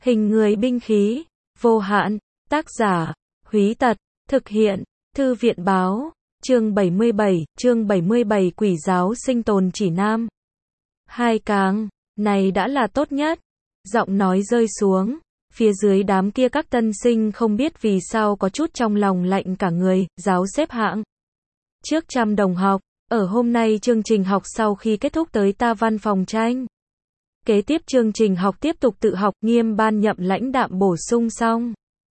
Hình người binh khí, vô hạn, tác giả, Húy Tật, thực hiện, Thư viện báo, chương 77 Quỷ giáo sinh tồn chỉ nam. Hai càng, này đã là tốt nhất. Giọng nói rơi xuống, phía dưới đám kia các tân sinh không biết vì sao có chút trong lòng lạnh cả người, giáo xếp hạng. Trước 100 đồng học, ở hôm nay chương trình học sau khi kết thúc tới ta văn phòng tranh. Kế tiếp chương trình học tiếp tục tự học, nghiêm ban nhậm lãnh đạm bổ sung xong.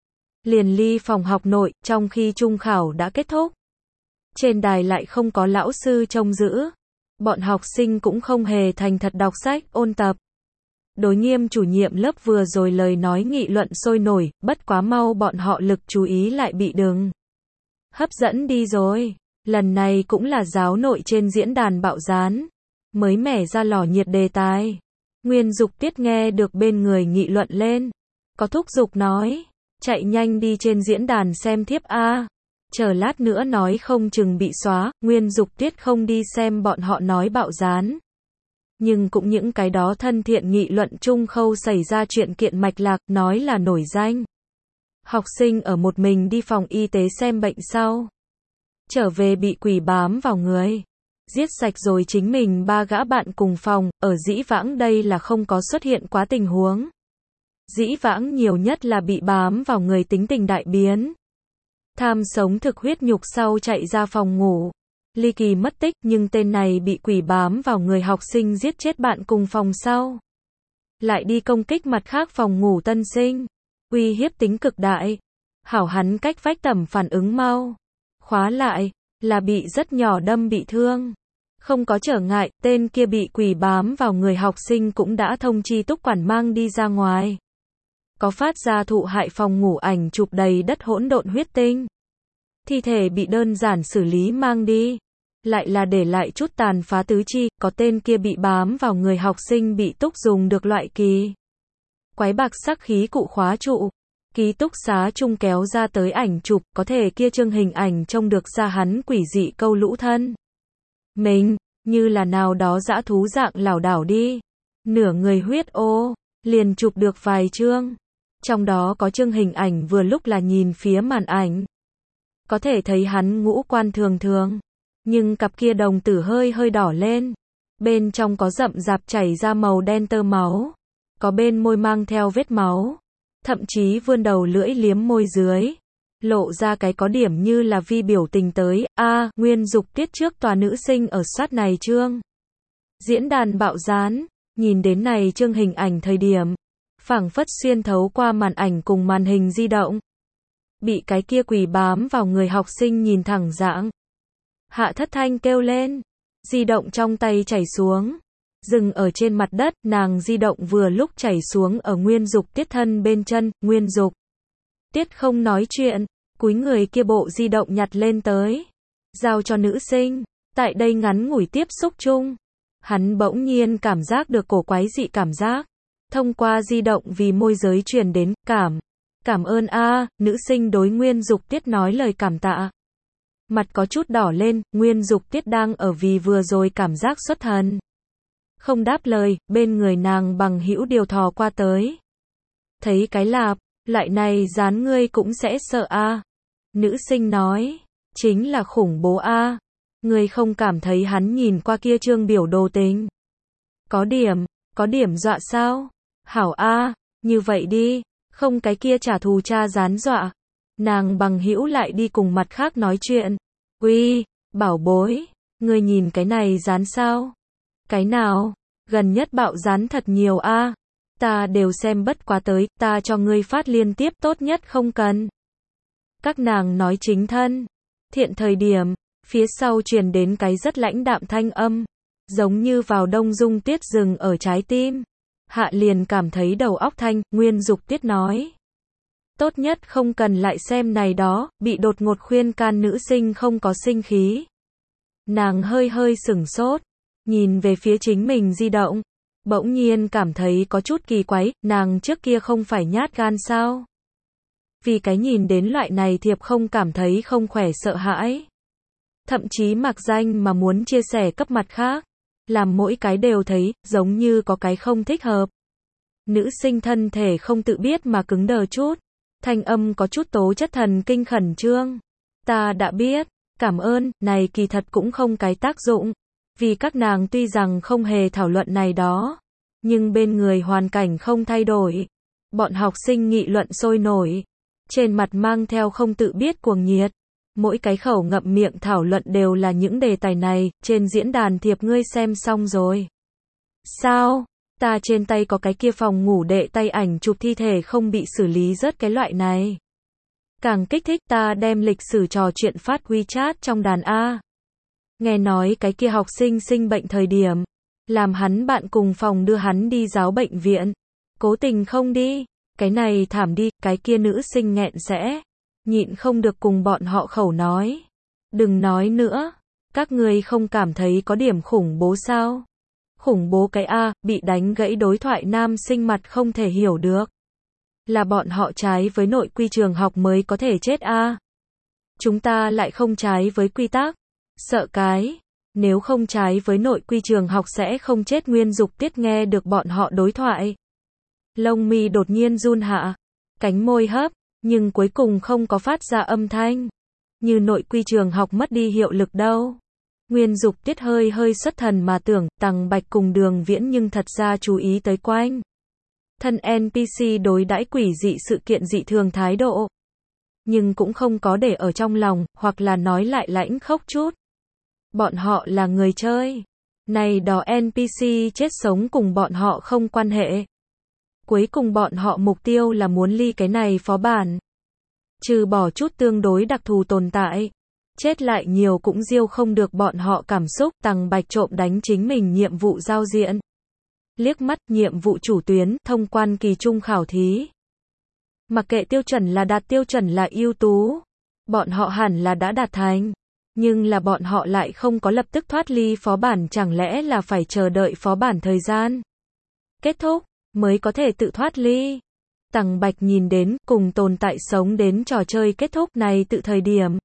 Liền ly phòng học nội, trong khi trung khảo đã kết thúc. Trên đài lại không có lão sư trông giữ. Bọn học sinh cũng không hề thành thật đọc sách, ôn tập. Đối nghiêm chủ nhiệm lớp vừa rồi lời nói nghị luận sôi nổi, bất quá mau bọn họ lực chú ý lại bị đừng hấp dẫn đi rồi. Lần này cũng là giáo nội trên diễn đàn bạo gián. Mới mẻ ra lò nhiệt đề tài. Nguyên Dục Tiết nghe được bên người nghị luận lên. Có thúc giục nói. Chạy nhanh đi trên diễn đàn xem thiếp a. Chờ lát nữa nói không chừng bị xóa. Nguyên Dục Tiết không đi xem bọn họ nói bạo gián. Nhưng cũng những cái đó thân thiện nghị luận chung khâu xảy ra chuyện kiện mạch lạc, nói là nổi danh. Học sinh ở một mình đi phòng y tế xem bệnh sau. Trở về bị quỷ bám vào người. Giết sạch rồi chính mình 3 gã bạn cùng phòng, ở dĩ vãng đây là không có xuất hiện quá tình huống. Dĩ vãng nhiều nhất là bị bám vào người tính tình đại biến. Tham sống thực huyết nhục sau chạy ra phòng ngủ. Ly kỳ mất tích, nhưng tên này bị quỷ bám vào người học sinh giết chết bạn cùng phòng sau. Lại đi công kích mặt khác phòng ngủ tân sinh. Uy hiếp tính cực đại. Hảo hắn cách vách tầm phản ứng mau. Khóa lại, là bị rất nhỏ đâm bị thương. Không có trở ngại, tên kia bị quỷ bám vào người học sinh cũng đã thông chi túc quản mang đi ra ngoài. Có phát ra thụ hại phòng ngủ ảnh chụp đầy đất hỗn độn huyết tinh. Thi thể bị đơn giản xử lý mang đi. Lại là để lại chút tàn phá tứ chi, có tên kia bị bám vào người học sinh bị túc dùng được loại kỳ quái bạc sắc khí cụ khóa trụ. Ký túc xá chung kéo ra tới ảnh chụp, có thể kia trương hình ảnh trông được ra hắn quỷ dị câu lũ thân. Mình, như là nào đó dã thú dạng lảo đảo đi. Nửa người huyết ô, liền chụp được vài chương. Trong đó có trương hình ảnh vừa lúc là nhìn phía màn ảnh. Có thể thấy hắn ngũ quan thường thường. Nhưng cặp kia đồng tử hơi hơi đỏ lên. Bên trong có rậm rạp chảy ra màu đen tơ máu. Có bên môi mang theo vết máu. Thậm chí vươn đầu lưỡi liếm môi dưới. Lộ ra cái có điểm như là vi biểu tình tới. Nguyên Dục Tiết trước tòa nữ sinh ở soát này chương. Diễn đàn bạo gián. Nhìn đến này chương hình ảnh thời điểm. Phảng phất xuyên thấu qua màn ảnh cùng màn hình di động. Bị cái kia quỷ bám vào người học sinh nhìn thẳng dạng. Hạ thất thanh kêu lên. Di động trong tay chảy xuống. Dừng ở trên mặt đất, nàng di động vừa lúc chảy xuống ở Nguyên Dục Tiết thân bên chân. Nguyên Dục Tiết không nói chuyện, cúi người kia bộ di động nhặt lên tới. Giao cho nữ sinh. Tại đây ngắn ngủi tiếp xúc chung. Hắn bỗng nhiên cảm giác được cổ quái dị cảm giác. Thông qua di động vì môi giới truyền đến, cảm ơn nữ sinh đối Nguyên Dục Tiết nói lời cảm tạ. Mặt có chút đỏ lên, Nguyên Dục Tiết đang ở vì vừa rồi cảm giác xuất thần. Không đáp lời, bên người nàng bằng hữu điều thò qua tới. Thấy cái lạp, loại này dán ngươi cũng sẽ sợ Nữ sinh nói, chính là khủng bố Ngươi không cảm thấy hắn nhìn qua kia trương biểu đồ tình. Có điểm dọa sao? Hảo như vậy đi, không cái kia trả thù cha gián dọa. Nàng bằng hữu lại đi cùng mặt khác nói chuyện. Uy, bảo bối, ngươi nhìn cái này dán sao? Cái nào? Gần nhất bạo gián thật nhiều Ta đều xem bất quá tới, ta cho ngươi phát liên tiếp tốt nhất không cần. Các nàng nói chính thân. Thiện thời điểm, phía sau truyền đến cái rất lãnh đạm thanh âm. Giống như vào đông dung tuyết rừng ở trái tim. Hạ liền cảm thấy đầu óc thanh, Nguyên Dục Tiết nói. Tốt nhất không cần lại xem này đó, bị đột ngột khuyên can nữ sinh không có sinh khí. Nàng hơi hơi sửng sốt, nhìn về phía chính mình di động, bỗng nhiên cảm thấy có chút kỳ quái, nàng trước kia không phải nhát gan sao? Vì cái nhìn đến loại này thiệp không cảm thấy không khỏe sợ hãi. Thậm chí mặc danh mà muốn chia sẻ cấp mặt khác, làm mỗi cái đều thấy, giống như có cái không thích hợp. Nữ sinh thân thể không tự biết mà cứng đờ chút. Thanh âm có chút tố chất thần kinh khẩn trương. Ta đã biết, cảm ơn, này kỳ thật cũng không cái tác dụng. Vì các nàng tuy rằng không hề thảo luận này đó, nhưng bên người hoàn cảnh không thay đổi. Bọn học sinh nghị luận sôi nổi, trên mặt mang theo không tự biết cuồng nhiệt. Mỗi cái khẩu ngậm miệng thảo luận đều là những đề tài này, trên diễn đàn thiệp ngươi xem xong rồi. Sao? Ta trên tay có cái kia phòng ngủ đệ tay ảnh chụp thi thể không bị xử lý rớt cái loại này. Càng kích thích ta đem lịch sử trò chuyện phát WeChat trong đàn A. Nghe nói cái kia học sinh sinh bệnh thời điểm, làm hắn bạn cùng phòng đưa hắn đi giáo bệnh viện. Cố tình không đi, cái này thảm đi, cái kia nữ sinh nghẹn sẽ. Nhịn không được cùng bọn họ khẩu nói. Đừng nói nữa, các ngươi không cảm thấy có điểm khủng bố sao? Khủng bố cái A, bị đánh gãy đối thoại nam sinh mặt không thể hiểu được. Là bọn họ trái với nội quy trường học mới có thể chết A. Chúng ta lại không trái với quy tắc. Sợ cái, nếu không trái với nội quy trường học sẽ không chết. Nguyên Dục Tiết nghe được bọn họ đối thoại. Lông mi đột nhiên run hạ, cánh môi hấp, nhưng cuối cùng không có phát ra âm thanh. Như nội quy trường học mất đi hiệu lực đâu. Nguyên Dục Tiết hơi hơi xuất thần mà tưởng, Tằng Bạch cùng Đường Viễn nhưng thật ra chú ý tới quanh thân NPC đối đãi quỷ dị sự kiện dị thường thái độ. Nhưng cũng không có để ở trong lòng, hoặc là nói lại lãnh khốc chút. Bọn họ là người chơi. Này đó NPC chết sống cùng bọn họ không quan hệ. Cuối cùng bọn họ mục tiêu là muốn ly cái này phó bản. Trừ bỏ chút tương đối đặc thù tồn tại. Chết lại nhiều cũng diêu không được bọn họ cảm xúc. Tằng Bạch trộm đánh chính mình nhiệm vụ giao diện. Liếc mắt, nhiệm vụ chủ tuyến, thông quan kỳ trung khảo thí. Mặc kệ tiêu chuẩn là đạt tiêu chuẩn là ưu tú. Bọn họ hẳn là đã đạt thành. Nhưng là bọn họ lại không có lập tức thoát ly phó bản, chẳng lẽ là phải chờ đợi phó bản thời gian kết thúc, mới có thể tự thoát ly. Tằng Bạch nhìn đến, cùng tồn tại sống đến trò chơi kết thúc này tự thời điểm.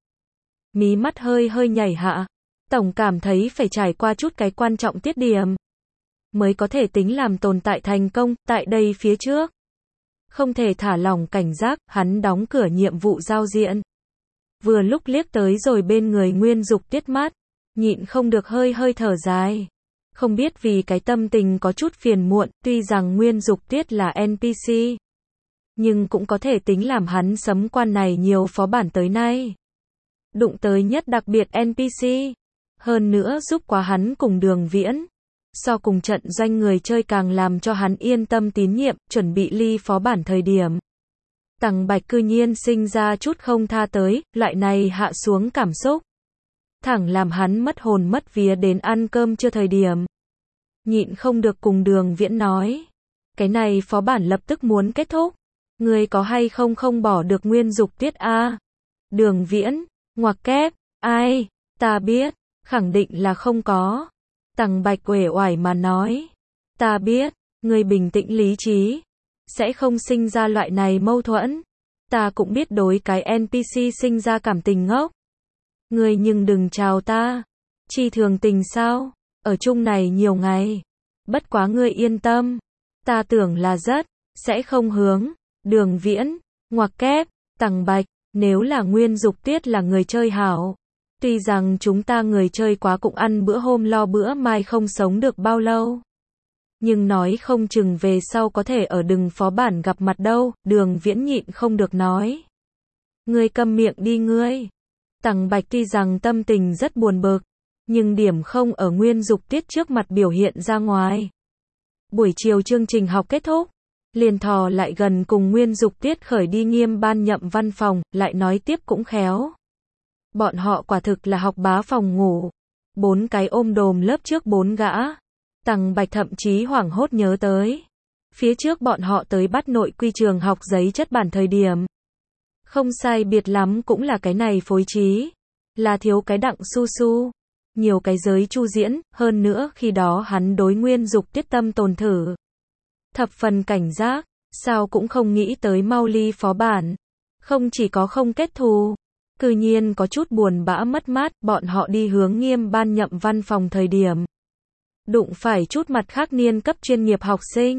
Mí mắt hơi hơi nhảy hạ. Tổng cảm thấy phải trải qua chút cái quan trọng tiết điểm. Mới có thể tính làm tồn tại thành công, tại đây phía trước. Không thể thả lỏng cảnh giác, hắn đóng cửa nhiệm vụ giao diện. Vừa lúc liếc tới rồi bên người Nguyên Dục Tiết mắt, nhịn không được hơi hơi thở dài. Không biết vì cái tâm tình có chút phiền muộn, tuy rằng Nguyên Dục Tiết là NPC. Nhưng cũng có thể tính làm hắn sấm quan này nhiều phó bản tới nay. Đụng tới nhất đặc biệt NPC. Hơn nữa giúp quá hắn cùng Đường Viễn. So cùng trận doanh người chơi càng làm cho hắn yên tâm tín nhiệm, chuẩn bị ly phó bản thời điểm. Tằng Bạch cư nhiên sinh ra chút không tha tới, loại này hạ xuống cảm xúc. Thẳng làm hắn mất hồn mất vía đến ăn cơm chưa thời điểm. Nhịn không được cùng Đường Viễn nói. Cái này phó bản lập tức muốn kết thúc. Người có hay không không bỏ được Nguyên Dục Tiết A? Đường Viễn, ngoặc kép, ai? Ta biết, khẳng định là không có. Tằng Bạch uể oải mà nói. Ta biết, người bình tĩnh lý trí. Sẽ không sinh ra loại này mâu thuẫn. Ta cũng biết đối cái NPC sinh ra cảm tình ngốc. Ngươi nhưng đừng chào ta. Chi thường tình sao? Ở chung này nhiều ngày. Bất quá ngươi yên tâm. Ta tưởng là rất, sẽ không hướng. Đường Viễn, ngoặc kép, Tằng Bạch, nếu là Nguyên Dục Tiết là người chơi hảo. Tuy rằng chúng ta người chơi quá cũng ăn bữa hôm lo bữa mai không sống được bao lâu. Nhưng nói không chừng về sau có thể ở đừng phó bản gặp mặt đâu, Đường Viễn nhịn không được nói. Ngươi câm miệng đi ngươi. Tằng Bạch tuy rằng tâm tình rất buồn bực, nhưng điểm không ở Nguyên Dục Tiết trước mặt biểu hiện ra ngoài. Buổi chiều chương trình học kết thúc, liền thò lại gần cùng Nguyên Dục Tiết khởi đi Nghiêm ban nhậm văn phòng, lại nói tiếp cũng khéo. Bọn họ quả thực là học bá phòng ngủ. 4 cái ôm đồm lớp trước 4 gã. Tằng Bạch thậm chí hoảng hốt nhớ tới. Phía trước bọn họ tới bắt nội quy trường học giấy chất bản thời điểm. Không sai biệt lắm cũng là cái này phối trí. Là thiếu cái Đặng Su Su. Nhiều cái giới Chu Diễn, hơn nữa khi đó hắn đối Nguyên Dục Tiết tâm tồn thử. Thập phần cảnh giác, sao cũng không nghĩ tới mau ly phó bản. Không chỉ có không kết thù. Cư nhiên có chút buồn bã mất mát, bọn họ đi hướng Nghiêm ban nhậm văn phòng thời điểm. Đụng phải chút mặt khác niên cấp chuyên nghiệp học sinh.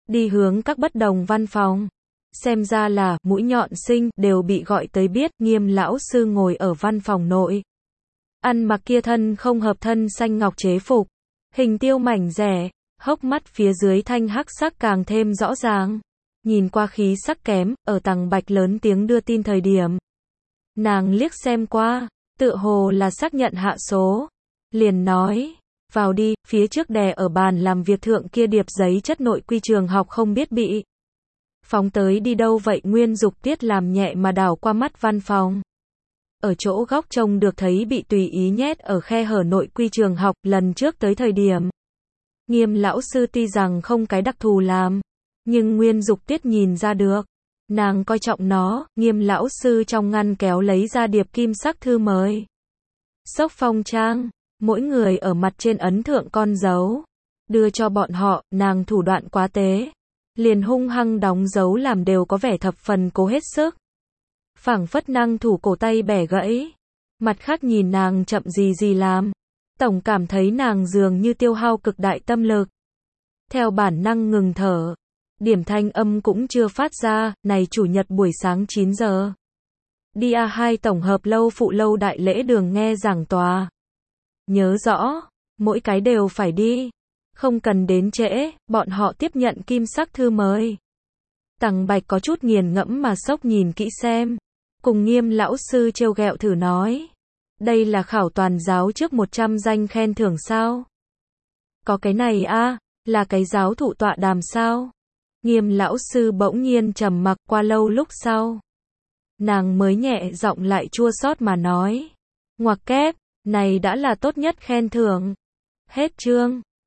đi hướng các bất đồng văn phòng. Xem ra là, mũi nhọn sinh, đều bị gọi tới biết, Nghiêm lão sư ngồi ở văn phòng nội. Ăn mặc kia thân không hợp thân xanh ngọc chế phục. Hình tiêu mảnh rẻ, hốc mắt phía dưới thanh hắc sắc càng thêm rõ ràng. Nhìn qua khí sắc kém, ở tầng bạch lớn tiếng đưa tin thời điểm. Nàng liếc xem qua, tựa hồ là xác nhận hạ số. Liền nói, vào đi, phía trước đè ở bàn làm việc thượng kia điệp giấy chất nội quy trường học không biết bị phóng tới đi đâu vậy. Nguyên Dục Tiết làm nhẹ mà đảo qua mắt văn phòng. Ở chỗ góc trông được thấy bị tùy ý nhét ở khe hở nội quy trường học. Lần trước tới thời điểm, Nghiêm lão sư tuy rằng không cái đặc thù làm, nhưng Nguyên Dục Tiết nhìn ra được. Nàng coi trọng nó. Nghiêm lão sư trong ngăn kéo lấy ra điệp kim sắc thư mời. Xốc phong trang, mỗi người ở mặt trên ấn thượng con dấu. Đưa cho bọn họ, nàng thủ đoạn quá tế. Liền hung hăng đóng dấu làm đều có vẻ thập phần cố hết sức. Phảng phất năng thủ cổ tay bẻ gãy. Mặt khác nhìn nàng chậm gì làm. Tổng cảm thấy nàng dường như tiêu hao cực đại tâm lực. Theo bản năng ngừng thở. Điểm thanh âm cũng chưa phát ra, này chủ nhật buổi sáng 9 giờ. Đi A2 tổng hợp lâu phụ lâu đại lễ đường nghe giảng tòa. Nhớ rõ, mỗi cái đều phải đi. Không cần đến trễ, bọn họ tiếp nhận kim sắc thư mời. Tằng Bạch có chút nghiền ngẫm mà sốc nhìn kỹ xem. Cùng Nghiêm lão sư trêu ghẹo thử nói. Đây là khảo toàn giáo trước 100 danh khen thưởng sao? Có cái này a, là cái giáo thụ tọa đàm sao? Nghiêm lão sư bỗng nhiên trầm mặc qua lâu lúc sau. Nàng mới nhẹ giọng lại chua xót mà nói. Ngoặc kép, này đã là tốt nhất khen thưởng. Hết chương.